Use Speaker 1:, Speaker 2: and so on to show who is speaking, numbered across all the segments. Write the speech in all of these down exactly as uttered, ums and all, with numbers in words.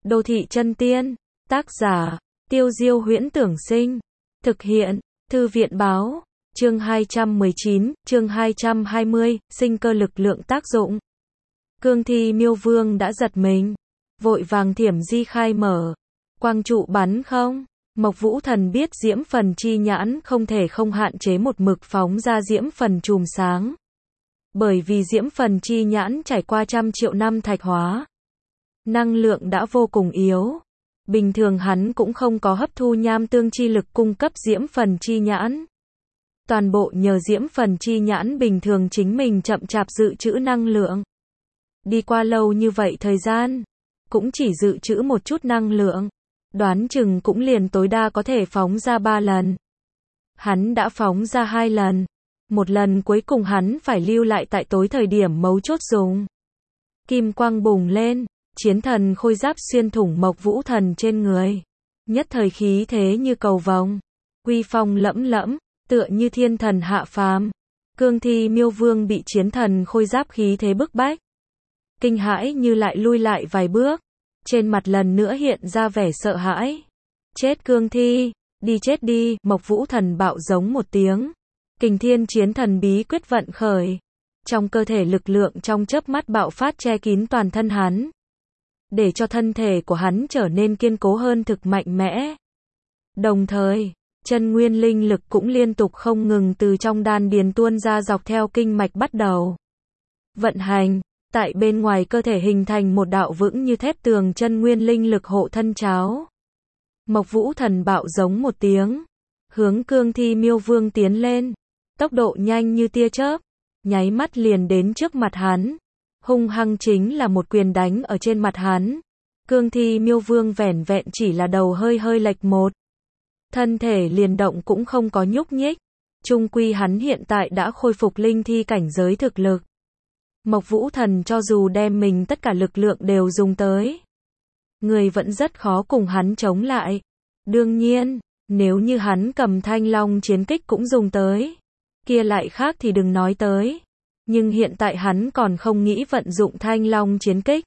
Speaker 1: Đô thị chân tiên. Tác giả, Tiêu Diêu Huyễn Tưởng Sinh. Thực hiện, Thư viện Báo. Chương hai trăm mười chín, chương hai trăm hai mươi, sinh cơ lực lượng tác dụng. Cương Thi Miêu Vương đã giật mình. Vội vàng thiểm di khai mở. Quang trụ bắn không? Mộc Vũ Thần biết diễm phần chi nhãn không thể không hạn chế một mực phóng ra diễm phần chùm sáng. Bởi vì diễm phần chi nhãn trải qua trăm triệu năm thạch hóa. Năng lượng đã vô cùng yếu. Bình thường hắn cũng không có hấp thu nham tương chi lực cung cấp diễm phần chi nhãn. Toàn bộ nhờ diễm phần chi nhãn bình thường chính mình chậm chạp dự trữ năng lượng. Đi qua lâu như vậy thời gian, cũng chỉ dự trữ một chút năng lượng. Đoán chừng cũng liền tối đa có thể phóng ra ba lần. Hắn đã phóng ra hai lần. Một lần cuối cùng hắn phải lưu lại tại tối thời điểm mấu chốt dùng. Kim quang bùng lên, chiến thần khôi giáp xuyên thủng Mộc Vũ Thần trên người. Nhất thời khí thế như cầu vồng, uy phong lẫm lẫm, tựa như thiên thần hạ phàm. Cương Thi Miêu Vương bị chiến thần khôi giáp khí thế bức bách. Kinh hãi như lại lui lại vài bước. Trên mặt lần nữa hiện ra vẻ sợ hãi. Chết Cương Thi, đi chết đi, Mộc Vũ Thần bạo giống một tiếng. Kình Thiên Chiến Thần bí quyết vận khởi. Trong cơ thể lực lượng trong chớp mắt bạo phát che kín toàn thân hắn. Để cho thân thể của hắn trở nên kiên cố hơn thực mạnh mẽ. Đồng thời, chân nguyên linh lực cũng liên tục không ngừng từ trong đan điền tuôn ra dọc theo kinh mạch bắt đầu vận hành. Tại bên ngoài cơ thể hình thành một đạo vững như thép tường chân nguyên linh lực hộ thân cháo. Mộc Vũ Thần bạo giống một tiếng. Hướng Cương Thi Miêu Vương tiến lên. Tốc độ nhanh như tia chớp. Nháy mắt liền đến trước mặt hắn. Hung hăng chính là một quyền đánh ở trên mặt hắn. Cương Thi Miêu Vương vẻn vẹn chỉ là đầu hơi hơi lệch một. Thân thể liền động cũng không có nhúc nhích. Chung quy hắn hiện tại đã khôi phục linh thi cảnh giới thực lực. Mộc Vũ Thần cho dù đem mình tất cả lực lượng đều dùng tới, người vẫn rất khó cùng hắn chống lại. Đương nhiên, nếu như hắn cầm Thanh Long chiến kích cũng dùng tới, kia lại khác thì đừng nói tới. Nhưng hiện tại hắn còn không nghĩ vận dụng Thanh Long chiến kích.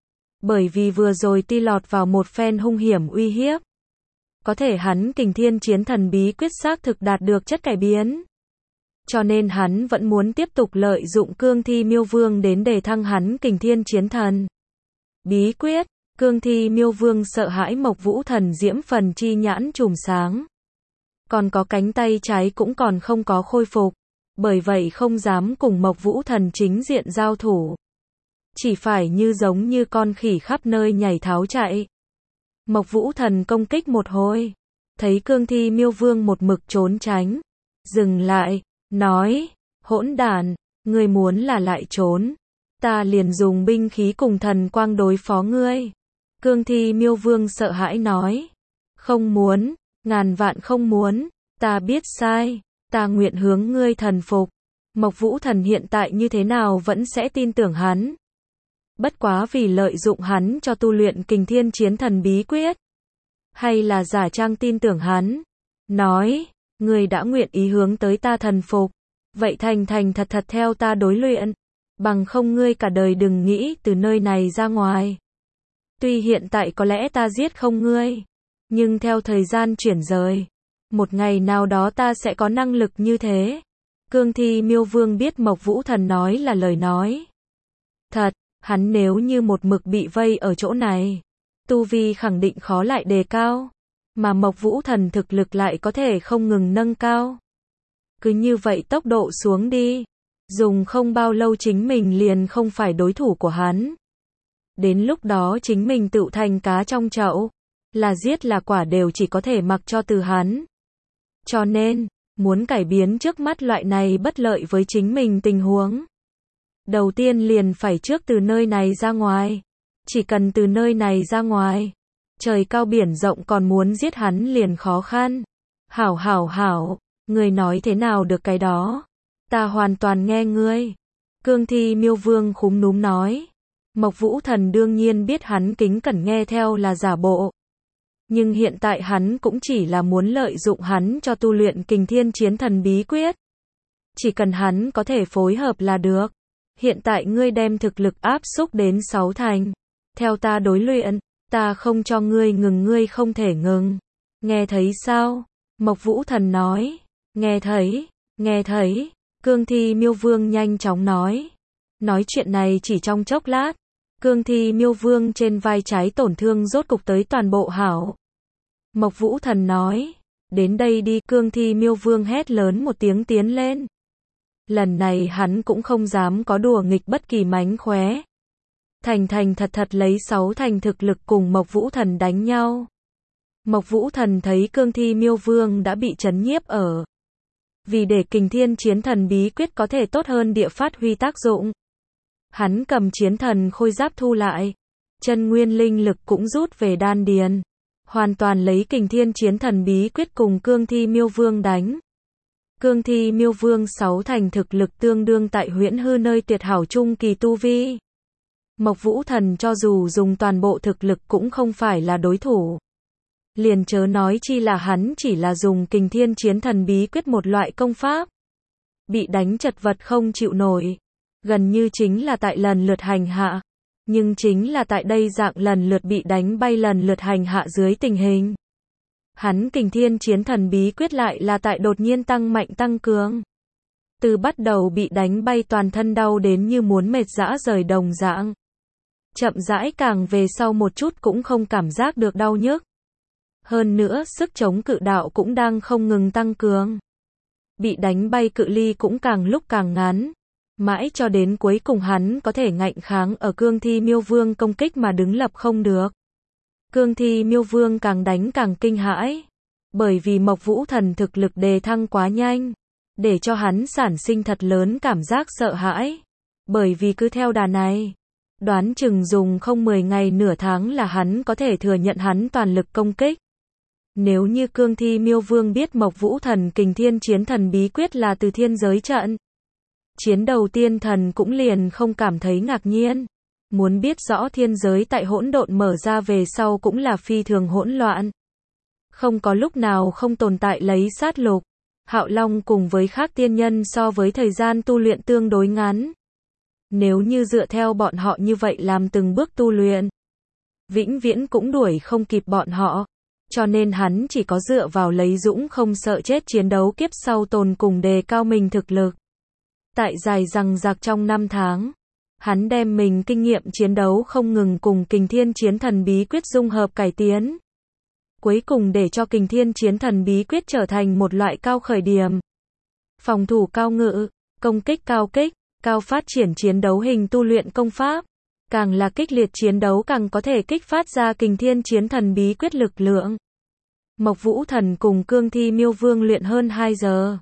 Speaker 1: Bởi vì vừa rồi ti lọt vào một phen hung hiểm uy hiếp. Có thể hắn Kình Thiên Chiến Thần bí quyết xác thực đạt được chất cải biến. Cho nên hắn vẫn muốn tiếp tục lợi dụng Cương Thi Miêu Vương đến để thăng hắn Kình Thiên Chiến Thần bí quyết. Cương Thi Miêu Vương sợ hãi Mộc Vũ Thần diễm phần chi nhãn chùm sáng. Còn có cánh tay trái cũng còn không có khôi phục. Bởi vậy không dám cùng Mộc Vũ Thần chính diện giao thủ. Chỉ phải như giống như con khỉ khắp nơi nhảy tháo chạy. Mộc Vũ Thần công kích một hồi. Thấy Cương Thi Miêu Vương một mực trốn tránh. Dừng lại. Nói, hỗn đản, ngươi muốn là lại trốn, ta liền dùng binh khí cùng thần quang đối phó ngươi. Cương Thi Miêu Vương sợ hãi nói, không muốn, ngàn vạn không muốn, ta biết sai, ta nguyện hướng ngươi thần phục. Mộc Vũ Thần hiện tại như thế nào vẫn sẽ tin tưởng hắn. Bất quá vì lợi dụng hắn cho tu luyện Kình Thiên Chiến Thần bí quyết, hay là giả trang tin tưởng hắn, nói, ngươi đã nguyện ý hướng tới ta thần phục, vậy thành thành thật thật theo ta đối luyện, bằng không ngươi cả đời đừng nghĩ từ nơi này ra ngoài. Tuy hiện tại có lẽ ta giết không ngươi, nhưng theo thời gian chuyển rời, một ngày nào đó ta sẽ có năng lực như thế. Cương Thi Miêu Vương biết Mộc Vũ Thần nói là lời nói thật, hắn nếu như một mực bị vây ở chỗ này, tu vi khẳng định khó lại đề cao. Mà Mộc Vũ Thần thực lực lại có thể không ngừng nâng cao. Cứ như vậy tốc độ xuống đi. Dùng không bao lâu chính mình liền không phải đối thủ của hắn. Đến lúc đó chính mình tự thành cá trong chậu. Là giết là quả đều chỉ có thể mặc cho từ hắn. Cho nên, muốn cải biến trước mắt loại này bất lợi với chính mình tình huống. Đầu tiên liền phải trước từ nơi này ra ngoài. Chỉ cần từ nơi này ra ngoài. Trời cao biển rộng còn muốn giết hắn liền khó khăn. Hảo hảo hảo, ngươi nói thế nào được cái đó? Ta hoàn toàn nghe ngươi. Cương Thi Miêu Vương khúm núm nói. Mộc Vũ Thần đương nhiên biết hắn kính cẩn nghe theo là giả bộ. Nhưng hiện tại hắn cũng chỉ là muốn lợi dụng hắn cho tu luyện Kình Thiên Chiến Thần bí quyết. Chỉ cần hắn có thể phối hợp là được. Hiện tại ngươi đem thực lực áp xúc đến sáu thành. Theo ta đối luyện. Ta không cho ngươi ngừng, ngươi không thể ngừng. Nghe thấy sao? Mộc Vũ Thần nói. Nghe thấy, nghe thấy. Cương Thi Miêu Vương nhanh chóng nói. Nói chuyện này chỉ trong chốc lát. Cương Thi Miêu Vương trên vai trái tổn thương rốt cục tới toàn bộ hảo. Mộc Vũ Thần nói. Đến đây đi. Cương Thi Miêu Vương hét lớn một tiếng tiến lên. Lần này hắn cũng không dám có đùa nghịch bất kỳ mánh khóe. Thành thành thật thật lấy sáu thành thực lực cùng Mộc Vũ Thần đánh nhau. Mộc Vũ Thần thấy Cương Thi Miêu Vương đã bị chấn nhiếp ở. Vì để Kình Thiên Chiến Thần bí quyết có thể tốt hơn địa phát huy tác dụng. Hắn cầm chiến thần khôi giáp thu lại. Chân nguyên linh lực cũng rút về đan điền. Hoàn toàn lấy Kình Thiên Chiến Thần bí quyết cùng Cương Thi Miêu Vương đánh. Cương Thi Miêu Vương sáu thành thực lực tương đương tại huyễn hư nơi tuyệt hảo trung kỳ tu vi. Mộc Vũ Thần cho dù dùng toàn bộ thực lực cũng không phải là đối thủ. Liền chớ nói chi là hắn chỉ là dùng Kình Thiên Chiến Thần bí quyết một loại công pháp. Bị đánh chật vật không chịu nổi. Gần như chính là tại lần lượt hành hạ. Nhưng chính là tại đây dạng lần lượt bị đánh bay lần lượt hành hạ dưới tình hình. Hắn Kình Thiên Chiến Thần bí quyết lại là tại đột nhiên tăng mạnh tăng cường. Từ bắt đầu bị đánh bay toàn thân đau đến như muốn mệt rã rời đồng dạng. Chậm rãi càng về sau một chút cũng không cảm giác được đau nhức. Hơn nữa sức chống cự đạo cũng đang không ngừng tăng cường. Bị đánh bay cự ly cũng càng lúc càng ngắn. Mãi cho đến cuối cùng hắn có thể ngạnh kháng ở Cương Thi Miêu Vương công kích mà đứng lập không được. Cương Thi Miêu Vương càng đánh càng kinh hãi. Bởi vì Mộc Vũ Thần thực lực đề thăng quá nhanh. Để cho hắn sản sinh thật lớn cảm giác sợ hãi. Bởi vì cứ theo đà này. Đoán chừng dùng không mười ngày nửa tháng là hắn có thể thừa nhận hắn toàn lực công kích. Nếu như Cương Thi Miêu Vương biết Mộc Vũ Thần Kình Thiên Chiến Thần bí quyết là từ thiên giới trận. Chiến đầu tiên thần cũng liền không cảm thấy ngạc nhiên. Muốn biết rõ thiên giới tại hỗn độn mở ra về sau cũng là phi thường hỗn loạn. Không có lúc nào không tồn tại lấy sát lục. Hạo Long cùng với khác tiên nhân so với thời gian tu luyện tương đối ngắn. Nếu như dựa theo bọn họ như vậy làm từng bước tu luyện, vĩnh viễn cũng đuổi không kịp bọn họ. Cho nên hắn chỉ có dựa vào lấy dũng không sợ chết chiến đấu kiếp sau tồn cùng đề cao mình thực lực. Tại dài rằng rạc trong năm tháng, hắn đem mình kinh nghiệm chiến đấu không ngừng cùng Kình Thiên Chiến Thần bí quyết dung hợp cải tiến. Cuối cùng để cho Kình Thiên Chiến Thần bí quyết trở thành một loại cao khởi điểm. Phòng thủ cao ngự, công kích cao kích, cao phát triển chiến đấu hình tu luyện công pháp. Càng là kích liệt chiến đấu càng có thể kích phát ra Kình Thiên Chiến Thần bí quyết lực lượng. Mộc Vũ Thần cùng Cương Thi Miêu Vương luyện hơn hai giờ.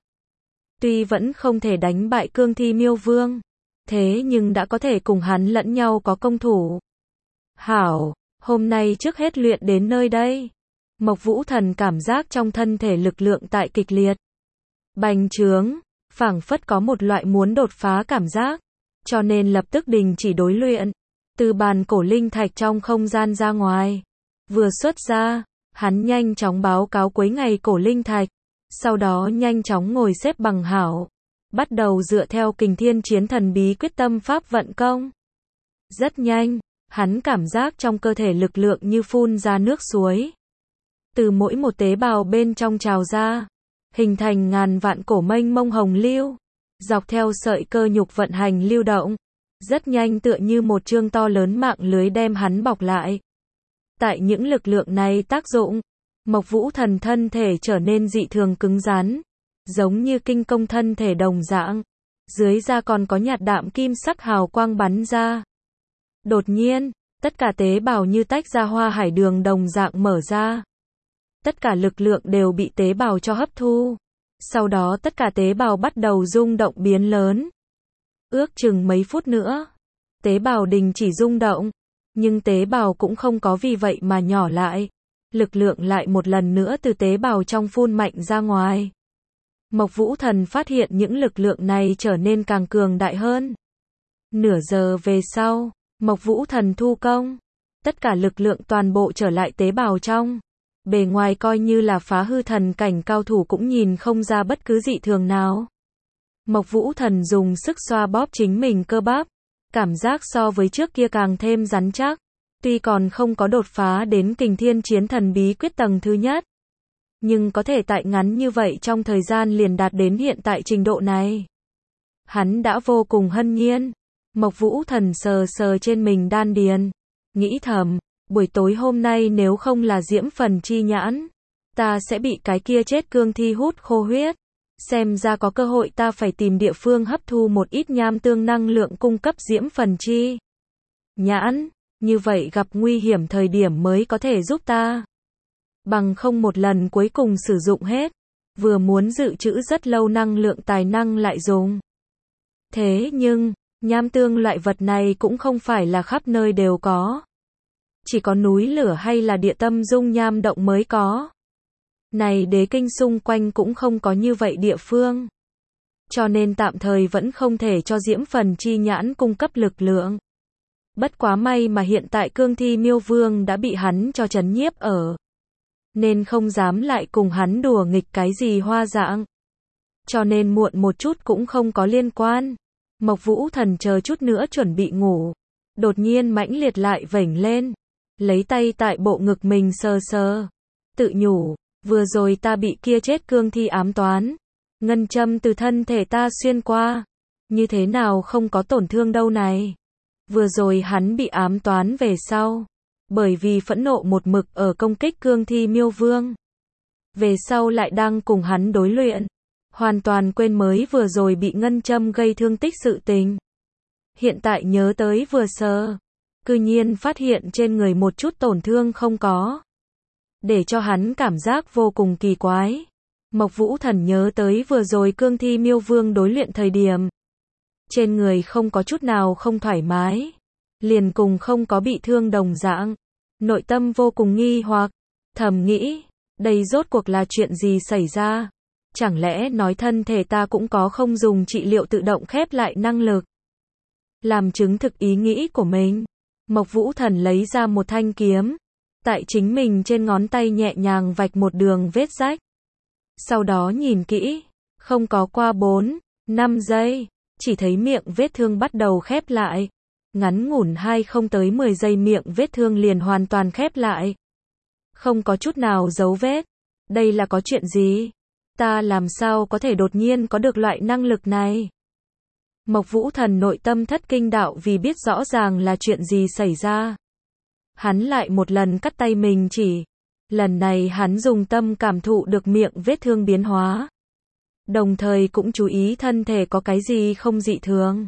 Speaker 1: Tuy vẫn không thể đánh bại Cương Thi Miêu Vương, thế nhưng đã có thể cùng hắn lẫn nhau có công thủ. Hảo, hôm nay trước hết luyện đến nơi đây. Mộc Vũ Thần cảm giác trong thân thể lực lượng tại kịch liệt bành trướng, phảng phất có một loại muốn đột phá cảm giác, cho nên lập tức đình chỉ đối luyện. Từ bàn cổ linh thạch trong không gian ra ngoài, vừa xuất ra, hắn nhanh chóng báo cáo cuối ngày cổ linh thạch, sau đó nhanh chóng ngồi xếp bằng hảo, bắt đầu dựa theo Kình Thiên Chiến Thần bí quyết tâm pháp vận công. Rất nhanh, hắn cảm giác trong cơ thể lực lượng như phun ra nước suối. Từ mỗi một tế bào bên trong trào ra, hình thành ngàn vạn cổ mênh mông hồng lưu, dọc theo sợi cơ nhục vận hành lưu động. Rất nhanh tựa như một chương to lớn mạng lưới đem hắn bọc lại. Tại những lực lượng này tác dụng, Mộc Vũ Thần thân thể trở nên dị thường cứng rắn, giống như kinh công thân thể đồng dạng. Dưới da còn có nhạt đạm kim sắc hào quang bắn ra. Đột nhiên, tất cả tế bào như tách ra hoa hải đường đồng dạng mở ra. Tất cả lực lượng đều bị tế bào cho hấp thu. Sau đó tất cả tế bào bắt đầu rung động biến lớn. Ước chừng mấy phút nữa, tế bào đình chỉ rung động, nhưng tế bào cũng không có vì vậy mà nhỏ lại. Lực lượng lại một lần nữa từ tế bào trong phun mạnh ra ngoài. Mộc Vũ Thần phát hiện những lực lượng này trở nên càng cường đại hơn. Nửa giờ về sau, Mộc Vũ Thần thu công. Tất cả lực lượng toàn bộ trở lại tế bào trong. Bề ngoài coi như là phá hư thần cảnh cao thủ cũng nhìn không ra bất cứ dị thường nào. Mộc Vũ Thần dùng sức xoa bóp chính mình cơ bắp. Cảm giác so với trước kia càng thêm rắn chắc. Tuy còn không có đột phá đến kình thiên chiến thần bí quyết tầng thứ nhất, nhưng có thể tại ngắn như vậy trong thời gian liền đạt đến hiện tại trình độ này. Hắn đã vô cùng hân nhiên. Mộc Vũ Thần sờ sờ trên mình đan điền, nghĩ thầm, buổi tối hôm nay nếu không là diễm phần chi nhãn, ta sẽ bị cái kia chết cương thi hút khô huyết. Xem ra có cơ hội ta phải tìm địa phương hấp thu một ít nham tương năng lượng cung cấp diễm phần chi nhãn, như vậy gặp nguy hiểm thời điểm mới có thể giúp ta. Bằng không một lần cuối cùng sử dụng hết, vừa muốn dự trữ rất lâu năng lượng tài năng lại dùng. Thế nhưng, nham tương loại vật này cũng không phải là khắp nơi đều có. Chỉ có núi lửa hay là địa tâm dung nham động mới có. Này đế kinh xung quanh cũng không có như vậy địa phương. Cho nên tạm thời vẫn không thể cho diễm phần chi nhãn cung cấp lực lượng. Bất quá may mà hiện tại cương thi miêu vương đã bị hắn cho trấn nhiếp ở. Nên không dám lại cùng hắn đùa nghịch cái gì hoa dạng. Cho nên muộn một chút cũng không có liên quan. Mộc Vũ Thần chờ chút nữa chuẩn bị ngủ. Đột nhiên mãnh liệt lại vểnh lên. Lấy tay tại bộ ngực mình sờ sờ. Tự nhủ, vừa rồi ta bị kia chết cương thi ám toán. Ngân châm từ thân thể ta xuyên qua. Như thế nào không có tổn thương đâu này. Vừa rồi hắn bị ám toán về sau. Bởi vì phẫn nộ một mực ở công kích cương thi miêu vương. Về sau lại đang cùng hắn đối luyện. Hoàn toàn quên mới vừa rồi bị ngân châm gây thương tích sự tình. Hiện tại nhớ tới vừa sờ. Cư nhiên phát hiện trên người một chút tổn thương không có. Để cho hắn cảm giác vô cùng kỳ quái. Mộc Vũ Thần nhớ tới vừa rồi cương thi miêu vương đối luyện thời điểm. Trên người không có chút nào không thoải mái. Liền cùng không có bị thương đồng dạng. Nội tâm vô cùng nghi hoặc. Thầm nghĩ, đây rốt cuộc là chuyện gì xảy ra? Chẳng lẽ nói thân thể ta cũng có không dùng trị liệu tự động khép lại năng lực? Làm chứng thực ý nghĩ của mình. Mộc Vũ Thần lấy ra một thanh kiếm. Tại chính mình trên ngón tay nhẹ nhàng vạch một đường vết rách. Sau đó nhìn kỹ. Không có qua bốn, năm giây. Chỉ thấy miệng vết thương bắt đầu khép lại. Ngắn ngủn hay không tới mười giây miệng vết thương liền hoàn toàn khép lại. Không có chút nào dấu vết. Đây là có chuyện gì? Ta làm sao có thể đột nhiên có được loại năng lực này? Mộc Vũ Thần nội tâm thất kinh đạo vì biết rõ ràng là chuyện gì xảy ra. Hắn lại một lần cắt tay mình chỉ. Lần này hắn dùng tâm cảm thụ được miệng vết thương biến hóa. Đồng thời cũng chú ý thân thể có cái gì không dị thường.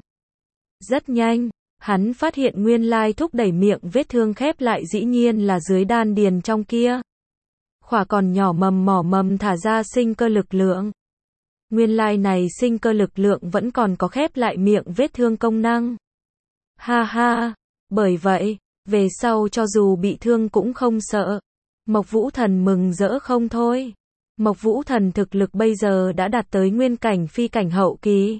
Speaker 1: Rất nhanh, hắn phát hiện nguyên lai thúc đẩy miệng vết thương khép lại dĩ nhiên là dưới đan điền trong kia. Khỏa còn nhỏ mầm mỏ mầm thả ra sinh cơ lực lượng. Nguyên lai này sinh cơ lực lượng vẫn còn có khép lại miệng vết thương công năng. Ha ha, bởi vậy, về sau cho dù bị thương cũng không sợ. Mộc Vũ Thần mừng rỡ không thôi. Mộc Vũ Thần thực lực bây giờ đã đạt tới nguyên cảnh phi cảnh hậu kỳ.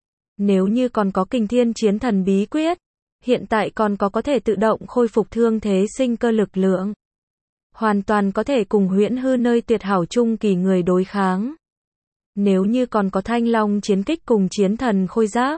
Speaker 1: Nếu như còn có kình thiên chiến thần bí quyết, hiện tại còn có có thể tự động khôi phục thương thế sinh cơ lực lượng. Hoàn toàn có thể cùng huyễn hư nơi tuyệt hảo trung kỳ người đối kháng. Nếu như còn có thanh long chiến kích cùng chiến thần khôi giáp,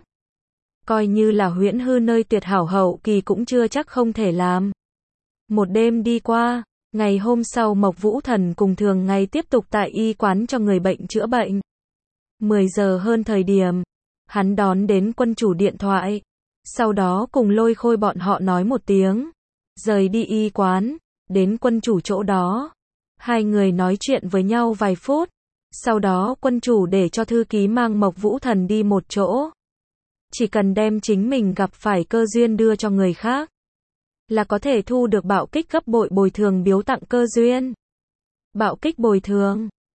Speaker 1: coi như là huyễn hư nơi tuyệt hảo hậu kỳ cũng chưa chắc không thể làm. Một đêm đi qua, ngày hôm sau Mộc Vũ Thần cùng thường ngày tiếp tục tại y quán cho người bệnh chữa bệnh. mười giờ hơn thời điểm, hắn đón đến quân chủ điện thoại, sau đó cùng Lôi Khôi bọn họ nói một tiếng, rời đi y quán, đến quân chủ chỗ đó. Hai người nói chuyện với nhau vài phút, sau đó quân chủ để cho thư ký mang Mộc Vũ Thần đi một chỗ. Chỉ cần đem chính mình gặp phải cơ duyên đưa cho người khác, là có thể thu được bạo kích gấp bội bồi thường biếu tặng cơ duyên. Bạo kích bồi thường,